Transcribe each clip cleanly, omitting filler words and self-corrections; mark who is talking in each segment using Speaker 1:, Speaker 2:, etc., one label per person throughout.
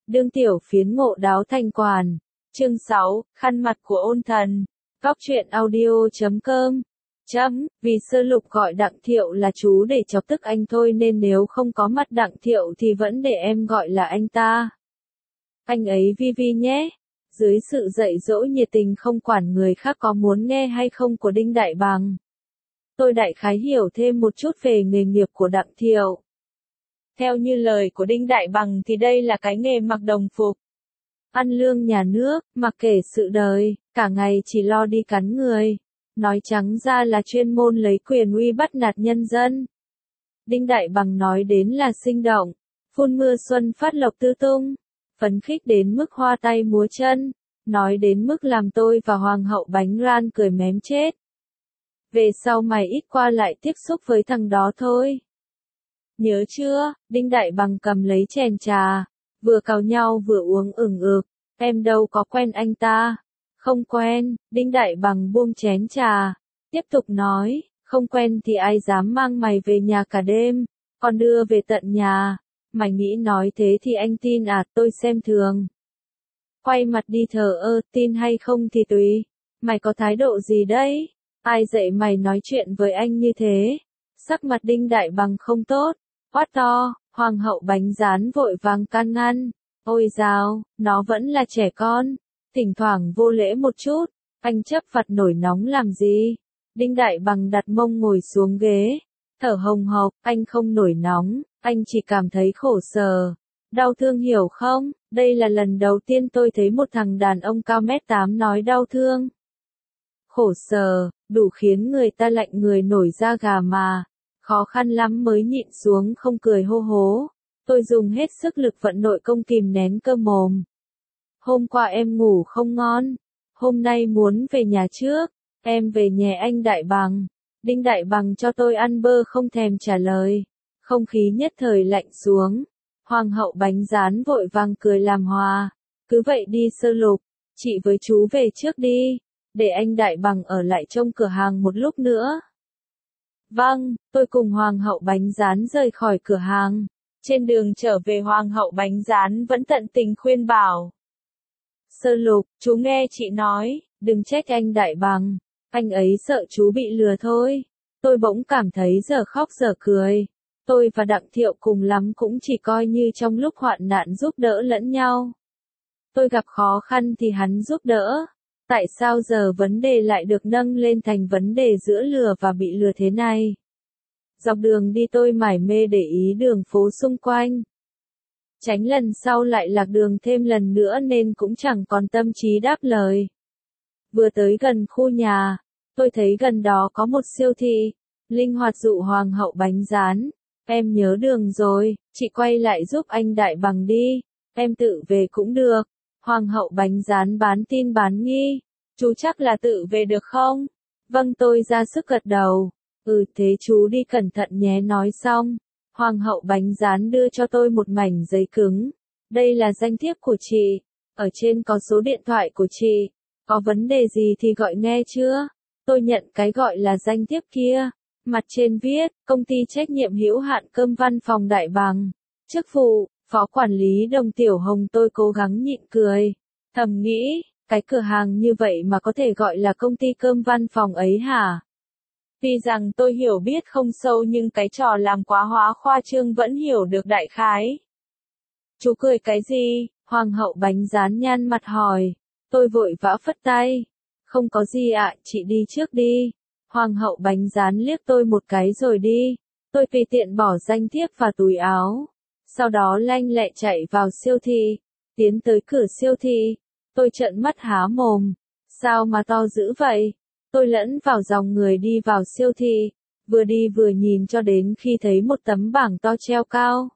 Speaker 1: đương tiểu phiến ngộ đáo thành quản. Chương 6, khăn mặt của ôn thần. Góc truyện audio.com. Vì Sơ Lục gọi Đặng Thiệu là chú để chọc tức anh thôi nên nếu không có mặt Đặng Thiệu thì vẫn để em gọi là anh ta. Anh ấy vi vi nhé. Dưới sự dạy dỗ nhiệt tình không quản người khác có muốn nghe hay không của Đinh Đại Bằng, tôi đại khái hiểu thêm một chút về nghề nghiệp của Đặng Thiệu. Theo như lời của Đinh Đại Bằng thì đây là cái nghề mặc đồng phục, ăn lương nhà nước, mặc kệ sự đời, cả ngày chỉ lo đi cắn người. Nói trắng ra là chuyên môn lấy quyền uy bắt nạt nhân dân. Đinh Đại Bằng nói đến là sinh động, phun mưa xuân phát lộc tư tung, phấn khích đến mức hoa tay múa chân, nói đến mức làm tôi và Hoàng hậu Bánh Ran cười mém chết. Về sau mày ít qua lại tiếp xúc với thằng đó thôi. Nhớ chưa? Đinh Đại Bằng cầm lấy chén trà, vừa cào nhau vừa uống ửng ực. Em đâu có quen anh ta. Không quen. Đinh Đại Bằng buông chén trà, tiếp tục nói, không quen thì ai dám mang mày về nhà cả đêm, còn đưa về tận nhà. Mày nghĩ nói thế thì anh tin à? Tôi xem thường. Quay mặt đi thờ ơ, tin hay không thì tùy. Mày có thái độ gì đấy? Ai dạy mày nói chuyện với anh như thế? Sắc mặt Đinh Đại Bằng không tốt, quát to. Hoàng hậu Bánh Rán vội vàng can ngăn. Ôi dào, nó vẫn là trẻ con, thỉnh thoảng vô lễ một chút, anh chấp vặt nổi nóng làm gì? Đinh Đại Bằng đặt mông ngồi xuống ghế, thở hồng hộc. Anh không nổi nóng, anh chỉ cảm thấy khổ sở, đau thương, hiểu không? Đây là lần đầu tiên tôi thấy một thằng đàn ông cao mét 8 nói đau thương. Khổ sở, đủ khiến người ta lạnh người nổi da gà mà. Khó khăn lắm mới nhịn xuống không cười hô hố. Tôi dùng hết sức lực vận nội công kìm nén cơ mồm. Hôm qua em ngủ không ngon, hôm nay muốn về nhà trước, em về nhé anh Đại Bằng. Đinh Đại Bằng cho tôi ăn bơ không thèm trả lời. Không khí nhất thời lạnh xuống. Hoàng hậu Bánh Rán vội vàng cười làm hòa. Cứ vậy đi Sơ Lục, chị với chú về trước đi, để anh Đại Bằng ở lại trông cửa hàng một lúc nữa. Vâng, tôi cùng Hoàng hậu Bánh Rán rời khỏi cửa hàng. Trên đường trở về Hoàng hậu Bánh Rán vẫn tận tình khuyên bảo. Sơ Lục, chú nghe chị nói, đừng trách anh Đại Bằng, anh ấy sợ chú bị lừa thôi. Tôi bỗng cảm thấy giờ khóc giờ cười. Tôi và Đặng Thiệu cùng lắm cũng chỉ coi như trong lúc hoạn nạn giúp đỡ lẫn nhau. Tôi gặp khó khăn thì hắn giúp đỡ. Tại sao giờ vấn đề lại được nâng lên thành vấn đề giữa lừa và bị lừa thế này? Dọc đường đi tôi mải mê để ý đường phố xung quanh. Tránh lần sau lại lạc đường thêm lần nữa nên cũng chẳng còn tâm trí đáp lời. Vừa tới gần khu nhà, tôi thấy gần đó có một siêu thị. Linh hoạt dụ Hoàng hậu Bánh Rán. Em nhớ đường rồi, chị quay lại giúp anh Đại Bằng đi, em tự về cũng được. Hoàng hậu Bánh Rán bán tin bán nghi. Chú chắc là tự về được không? Vâng, tôi ra sức gật đầu. Thế chú đi cẩn thận nhé. Nói xong, Hoàng hậu Bánh Rán đưa cho tôi một mảnh giấy cứng. Đây là danh thiếp của chị, ở trên có số điện thoại của chị, có vấn đề gì thì gọi nghe chưa? Tôi nhận cái gọi là danh thiếp kia, mặt trên viết, công ty trách nhiệm hữu hạn Cơm Văn Phòng Đại Bằng, chức vụ, phó quản lý Đồng Tiểu Hồng. Tôi cố gắng nhịn cười, thầm nghĩ, cái cửa hàng như vậy mà có thể gọi là công ty Cơm Văn Phòng ấy hả? Tuy rằng tôi hiểu biết không sâu nhưng cái trò làm quá hóa khoa trương vẫn hiểu được đại khái. Chú cười cái gì? Hoàng hậu Bánh Rán nhăn mặt hỏi. Tôi vội vã phất tay. Không có gì ạ, chị đi trước đi. Hoàng hậu Bánh Rán liếc tôi một cái rồi đi. Tôi tùy tiện bỏ danh thiếp vào túi áo. Sau đó lanh lẹ chạy vào siêu thị. Tiến tới cửa siêu thị. Tôi trợn mắt há mồm. Sao mà to dữ vậy? Tôi lẫn vào dòng người đi vào siêu thị, vừa đi vừa nhìn cho đến khi thấy một tấm bảng to treo cao.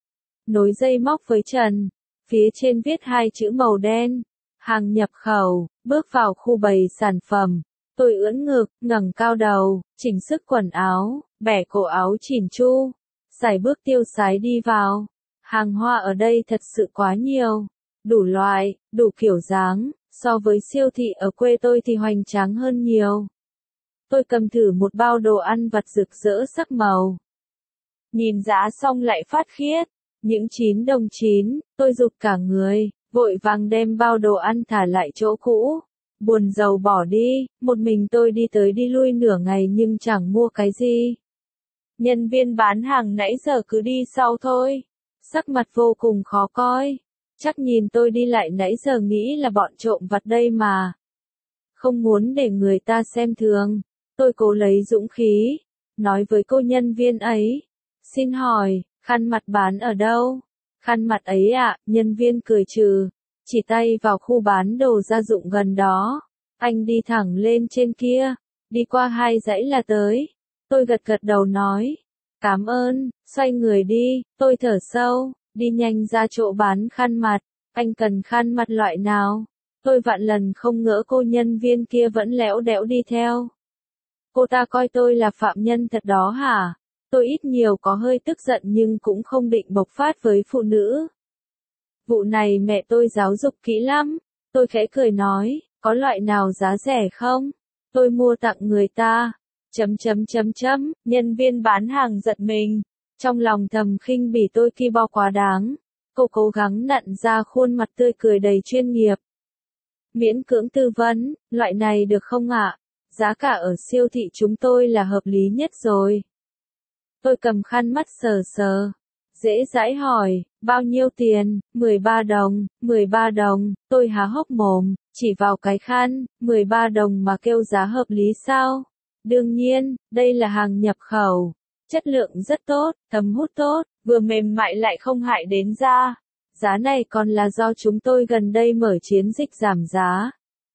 Speaker 1: Nối dây móc với trần, phía trên viết hai chữ màu đen, hàng nhập khẩu. Bước vào khu bày sản phẩm, tôi ưỡn ngực, ngẩng cao đầu, chỉnh sức quần áo, bẻ cổ áo chỉn chu, sải bước tiêu sái đi vào. Hàng hoa ở đây thật sự quá nhiều, đủ loại, đủ kiểu dáng. So với siêu thị ở quê tôi thì hoành tráng hơn nhiều. Tôi cầm thử một bao đồ ăn vặt rực rỡ sắc màu. Nhìn giá xong lại phát khiết. Những 9 đồng 9, tôi rụt cả người, vội vàng đem bao đồ ăn thả lại chỗ cũ. Buồn rầu bỏ đi, một mình tôi đi tới đi lui nửa ngày nhưng chẳng mua cái gì. Nhân viên bán hàng nãy giờ cứ đi sau thôi. Sắc mặt vô cùng khó coi. Chắc nhìn tôi đi lại nãy giờ nghĩ là bọn trộm vặt đây mà. Không muốn để người ta xem thường. Tôi cố lấy dũng khí. Nói với cô nhân viên ấy. Xin hỏi, khăn mặt bán ở đâu? Khăn mặt ấy ạ, nhân viên cười trừ. Chỉ tay vào khu bán đồ gia dụng gần đó. Anh đi thẳng lên trên kia. Đi qua 2 dãy là tới. Tôi gật gật đầu nói. Cảm ơn, xoay người đi, tôi thở sâu, đi nhanh ra chỗ bán khăn mặt. Anh cần khăn mặt loại nào? Tôi vạn lần không ngỡ cô nhân viên kia vẫn lẽo đẽo đi theo. Cô ta coi tôi là phạm nhân thật đó hả? Tôi ít nhiều có hơi tức giận nhưng cũng không định bộc phát với phụ nữ. Vụ này mẹ tôi giáo dục kỹ lắm. Tôi khẽ cười nói, có loại nào giá rẻ không? Tôi mua tặng người ta. Nhân viên bán hàng giật mình. Trong lòng thầm khinh bỉ tôi ki bo quá đáng. Cô cố gắng nặn ra khuôn mặt tươi cười đầy chuyên nghiệp. Miễn cưỡng tư vấn, loại này được không ạ? Giá cả ở siêu thị chúng tôi là hợp lý nhất rồi. Tôi cầm khăn mắt sờ sờ. Dễ dãi hỏi, bao nhiêu tiền? 13 đồng, 13 đồng, tôi há hốc mồm, chỉ vào cái khăn, 13 đồng mà kêu giá hợp lý sao? Đương nhiên, đây là hàng nhập khẩu. Chất lượng rất tốt, thấm hút tốt, vừa mềm mại lại không hại đến da. Giá này còn là do chúng tôi gần đây mở chiến dịch giảm giá.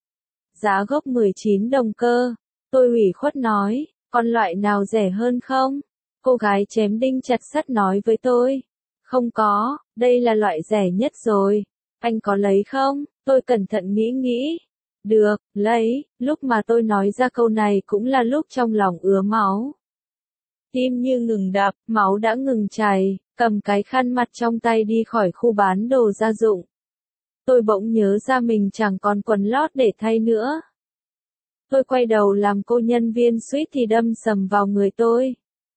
Speaker 1: Giá gốc 19 đồng cơ. Tôi ủy khuất nói, còn loại nào rẻ hơn không? Cô gái chém đinh chặt sắt nói với tôi. Không có, đây là loại rẻ nhất rồi. Anh có lấy không? Tôi cẩn thận nghĩ. Được, lấy, lúc mà tôi nói ra câu này cũng là lúc trong lòng ứa máu. Tim như ngừng đập, máu đã ngừng chảy, cầm cái khăn mặt trong tay đi khỏi khu bán đồ gia dụng. Tôi bỗng nhớ ra mình chẳng còn quần lót để thay nữa. Tôi quay đầu làm cô nhân viên suýt thì đâm sầm vào người tôi.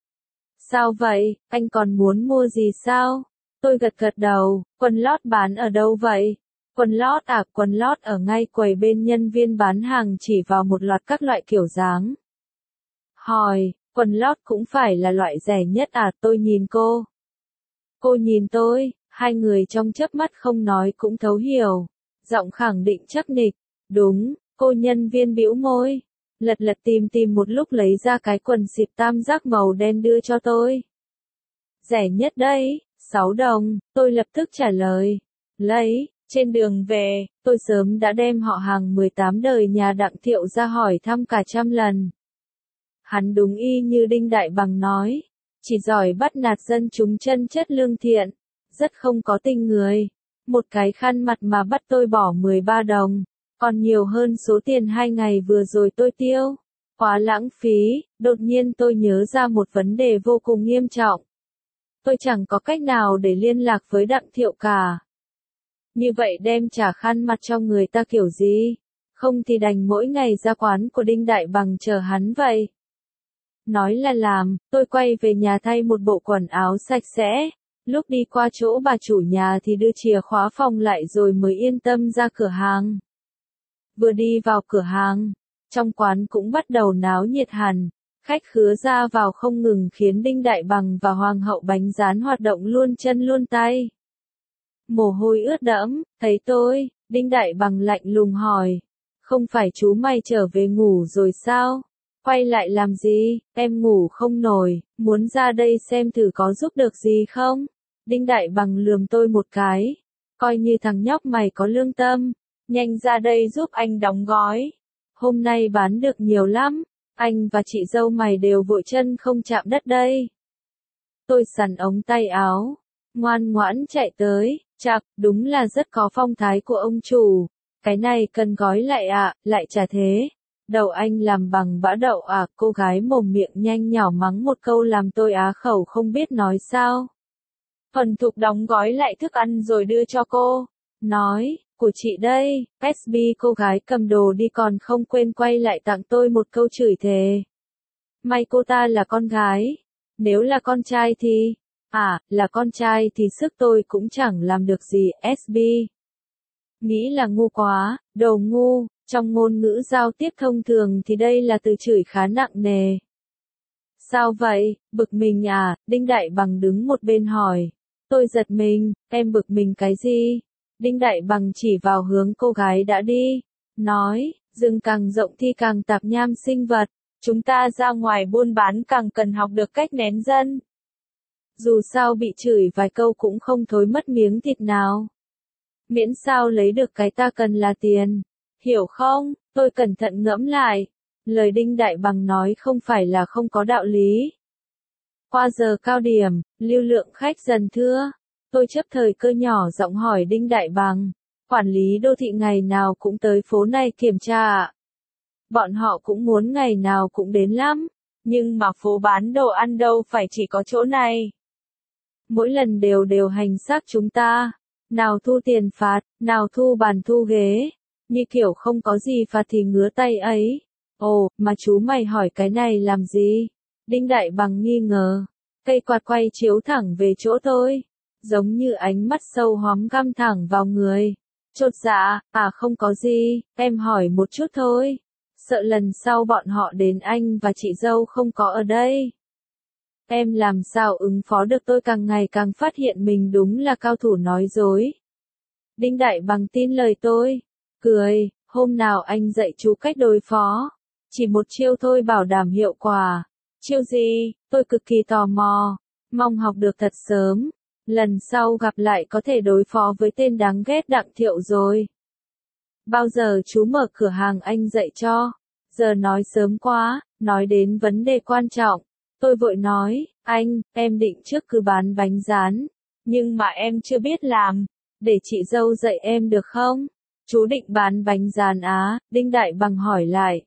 Speaker 1: Sao vậy, anh còn muốn mua gì sao? Tôi gật gật đầu, quần lót bán ở đâu vậy? Quần lót à, quần lót ở ngay quầy bên. Nhân viên bán hàng chỉ vào một loạt các loại kiểu dáng. Hỏi, quần lót cũng phải là loại rẻ nhất à? Tôi nhìn cô. Cô nhìn tôi, hai người trong chớp mắt không nói cũng thấu hiểu. Giọng khẳng định chắc nịch. Đúng, cô nhân viên bĩu môi. Lật tìm một lúc lấy ra cái quần xịp tam giác màu đen đưa cho tôi. Rẻ nhất đấy, 6 đồng, tôi lập tức trả lời. Lấy, trên đường về, tôi sớm đã đem họ hàng 18 đời nhà Đặng Thiệu ra hỏi thăm cả trăm lần. Hắn đúng y như Đinh Đại Bằng nói, chỉ giỏi bắt nạt dân chúng chân chất lương thiện, rất không có tình người. Một cái khăn mặt mà bắt tôi bỏ 13 đồng. Còn nhiều hơn số tiền 2 ngày vừa rồi tôi tiêu. Quá lãng phí, đột nhiên tôi nhớ ra một vấn đề vô cùng nghiêm trọng. Tôi chẳng có cách nào để liên lạc với Đặng Thiệu cả. Như vậy đem trả khăn mặt cho người ta kiểu gì? Không thì đành mỗi ngày ra quán của Đinh Đại Bằng chờ hắn vậy. Nói là làm, tôi quay về nhà thay một bộ quần áo sạch sẽ. Lúc đi qua chỗ bà chủ nhà thì đưa chìa khóa phòng lại rồi mới yên tâm ra cửa hàng. Vừa đi vào cửa hàng, trong quán cũng bắt đầu náo nhiệt hẳn, khách khứa ra vào không ngừng khiến Đinh Đại Bằng và Hoàng hậu bánh rán hoạt động luôn chân luôn tay. Mồ hôi ướt đẫm, thấy tôi, Đinh Đại Bằng lạnh lùng hỏi, không phải chú mày trở về ngủ rồi sao? Quay lại làm gì, em ngủ không nổi, muốn ra đây xem thử có giúp được gì không? Đinh Đại Bằng lườm tôi một cái, coi như thằng nhóc mày có lương tâm. Nhanh ra đây giúp anh đóng gói. Hôm nay bán được nhiều lắm. Anh và chị dâu mày đều vội chân không chạm đất đây. Tôi xằn ống tay áo. Ngoan ngoãn chạy tới. Chạc, đúng là rất có phong thái của ông chủ. Cái này cần gói lại ạ, lại chả thế. Đầu anh làm bằng bã đậu à? Cô gái mồm miệng nhanh nhỏ mắng một câu làm tôi á khẩu không biết nói sao. Thuần thục đóng gói lại thức ăn rồi đưa cho cô. Nói, của chị đây, SB. Cô gái cầm đồ đi còn không quên quay lại tặng tôi một câu chửi thề. May cô ta là con gái. Nếu là con trai thì, À, là con trai thì sức tôi cũng chẳng làm được gì, SB. Nghĩ là ngu quá, đồ ngu, trong ngôn ngữ giao tiếp thông thường thì đây là từ chửi khá nặng nề. Sao vậy, bực mình à, Đinh Đại Bằng đứng một bên hỏi. Tôi giật mình, em bực mình cái gì? Đinh Đại Bằng chỉ vào hướng cô gái đã đi. Nói, rừng càng rộng thì càng tạp nham sinh vật. Chúng ta ra ngoài buôn bán càng cần học được cách nén dân. Dù sao bị chửi vài câu cũng không thối mất miếng thịt nào. Miễn sao lấy được cái ta cần là tiền. Hiểu không? Tôi cẩn thận ngẫm lại. Lời Đinh Đại Bằng nói không phải là không có đạo lý. Qua giờ cao điểm, lưu lượng khách dần thưa. Tôi chấp thời cơ nhỏ giọng hỏi Đinh Đại Bằng. Quản lý đô thị ngày nào cũng tới phố này kiểm tra ạ. Bọn họ cũng muốn ngày nào cũng đến lắm. Nhưng mà phố bán đồ ăn đâu phải chỉ có chỗ này. Mỗi lần đều hành xác chúng ta. Nào thu tiền phạt, nào thu bàn thu ghế. Như kiểu không có gì phạt thì ngứa tay ấy. Ồ, mà chú mày hỏi cái này làm gì? Đinh Đại Bằng nghi ngờ. Cây quạt quay chiếu thẳng về chỗ tôi. Giống như ánh mắt sâu hóm găm thẳng vào người. Chột dạ, à không có gì, em hỏi một chút thôi. Sợ lần sau bọn họ đến anh và chị dâu không có ở đây. Em làm sao ứng phó được, tôi càng ngày càng phát hiện mình đúng là cao thủ nói dối. Đinh Đại Bằng tin lời tôi. Cười, hôm nào anh dạy chú cách đối phó. Chỉ một chiêu thôi bảo đảm hiệu quả. Chiêu gì? Tôi cực kỳ tò mò. Mong học được thật sớm. Lần sau gặp lại có thể đối phó với tên đáng ghét Đặng Thiệu rồi. Bao giờ chú mở cửa hàng anh dạy cho? Giờ nói sớm quá, nói đến vấn đề quan trọng. Tôi vội nói, anh, em định trước cứ bán bánh rán. Nhưng mà em chưa biết làm. Để chị dâu dạy em được không? Chú định bán bánh rán á? Đinh Đại Bằng hỏi lại.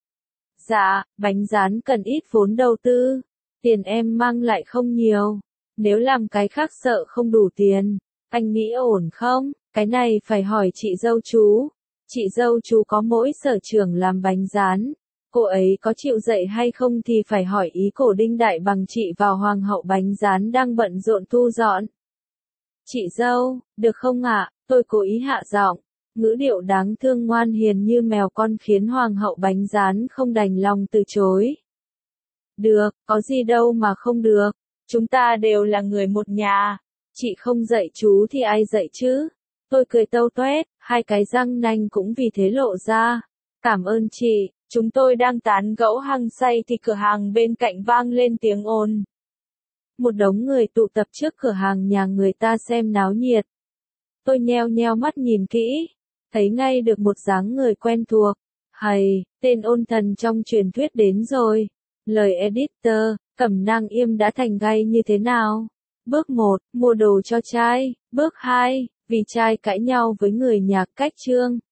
Speaker 1: Dạ, bánh rán cần ít vốn đầu tư. Tiền em mang lại không nhiều. Nếu làm cái khác sợ không đủ tiền. Anh nghĩ ổn không? Cái này phải hỏi chị dâu chú. Chị dâu chú có mỗi sở trường làm bánh rán. Cô ấy có chịu dạy hay không thì phải hỏi ý cổ. Đinh Đại Bằng chị vào hoàng hậu bánh rán đang bận rộn thu dọn. Chị dâu, được không ạ? Tôi cố ý hạ giọng. Ngữ điệu đáng thương ngoan hiền như mèo con khiến hoàng hậu bánh rán không đành lòng từ chối. Được, có gì đâu mà không được. Chúng ta đều là người một nhà. Chị không dạy chú thì ai dạy chứ? Tôi cười tâu toét, hai cái răng nanh cũng vì thế lộ ra. Cảm ơn chị, chúng tôi đang tán gẫu hăng say thì cửa hàng bên cạnh vang lên tiếng ồn. Một đống người tụ tập trước cửa hàng nhà người ta xem náo nhiệt. Tôi nheo nheo mắt nhìn kỹ, thấy ngay được một dáng người quen thuộc. Hầy, tên ôn thần trong truyền thuyết đến rồi. Lời editor, Cẩm Nang Yêm đã thành gay như thế nào? Bước 1, mua đồ cho trai. Bước 2, vì trai cãi nhau với người nhà. Cách chương